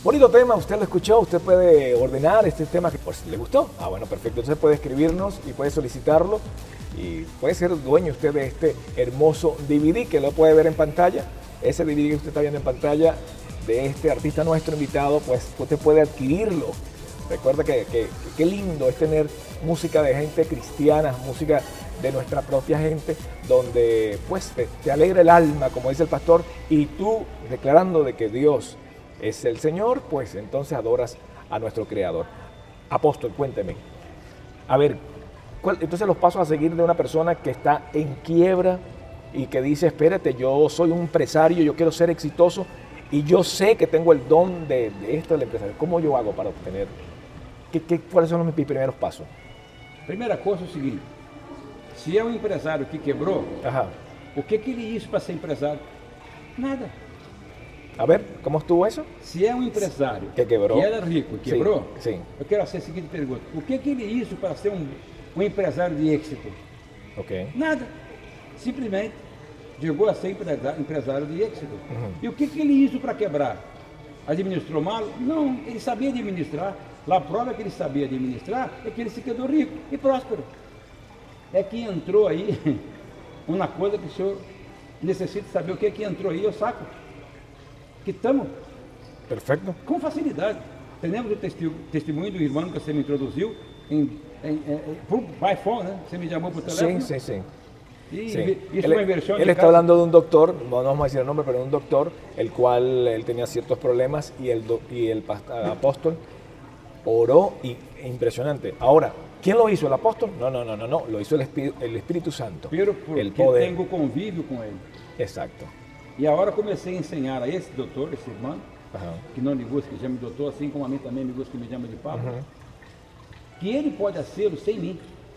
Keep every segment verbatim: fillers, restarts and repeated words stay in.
Bonito tema, usted lo escuchó, usted puede ordenar este tema que pues, le gustó. Ah, bueno, perfecto. Entonces puede escribirnos y puede solicitarlo y puede ser dueño usted de este hermoso D V D que lo puede ver en pantalla. Ese D V D que usted está viendo en pantalla de este artista nuestro invitado, pues usted puede adquirirlo. Recuerda que qué lindo es tener música de gente cristiana, música de nuestra propia gente, donde pues te, te alegra el alma, como dice el pastor, y tú declarando de que Dios es el Señor, pues entonces adoras a nuestro Creador. Apóstol, cuénteme. A ver, ¿cuál, entonces los pasos a seguir de una persona que está en quiebra y que dice, espérate, yo soy un empresario, yo quiero ser exitoso y yo sé que tengo el don de, de esto del empresario. ¿Cómo yo hago para obtener? ¿Qué, qué, ¿Cuáles son mis primeros pasos? Primeira coisa é o seguinte, se é um empresário que quebrou, Ajá. o que, que ele isso para ser empresário? Nada. A ver, ¿cómo estuvo eso? Se é um empresário que, quebrou. que era rico e quebrou, sim, sim. eu quero fazer a seguinte pergunta, o que, que ele isso para ser um, um empresário de êxito? Ok. Nada. Simplesmente chegou a ser empresário, empresário de êxito. Uhum. E o que, que ele isso para quebrar? Administrou mal? Não, ele sabia administrar. Lá a prova que ele sabia administrar é que ele se quedou rico e próspero. É que entrou aí uma coisa que o senhor necessita saber o que é que entrou aí, eu saco. Que estamos Perfeito. Com facilidade. Temos o testemunho do irmão que você me introduziu em, em, em, por by phone, né? Você me chamou por teléfono. Sim, sim, sim. Y sí. hizo él, una inversión él de está casa. hablando de un doctor, no, no vamos a decir el nombre, pero un doctor, el cual él tenía ciertos problemas y el, do, y el apóstol oró y impresionante. Ahora, ¿quién lo hizo? ¿El apóstol? No, no, no, no, no, lo hizo el Espíritu, el Espíritu Santo. Pero porque el poder. tengo convívio com ele. Exacto. E agora comecei a ensinar a esse doutor, esse irmão, Ajá. que não me gosta que chame de doutor, assim como a mim também me gosta que me chama de Pablo, Uhum. que ele pode ser sem mim.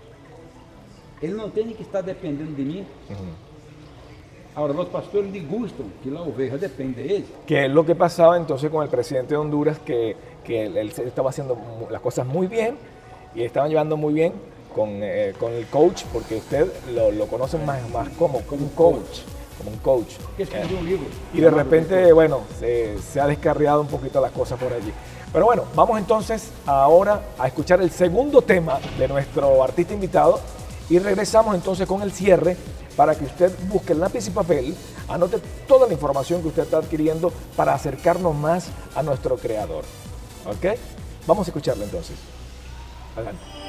Ele não tem que estar dependendo de mim. Uhum. Ahora, los pastores les gustan que la oveja depende de ellos. Que es lo que pasaba entonces con el presidente de Honduras, que, que él, él estaba haciendo las cosas muy bien y estaban llevando muy bien con, eh, con el coach, porque usted lo, lo conoce más, más como, como un coach, como un coach. Que escribió un libro. Y de repente, bueno, se, se ha descarriado un poquito las cosas por allí. Pero bueno, vamos entonces ahora a escuchar el segundo tema de nuestro artista invitado y regresamos entonces con el cierre para que usted busque el lápiz y papel, anote toda la información que usted está adquiriendo para acercarnos más a nuestro creador. ¿Ok? Vamos a escucharlo entonces. Adelante.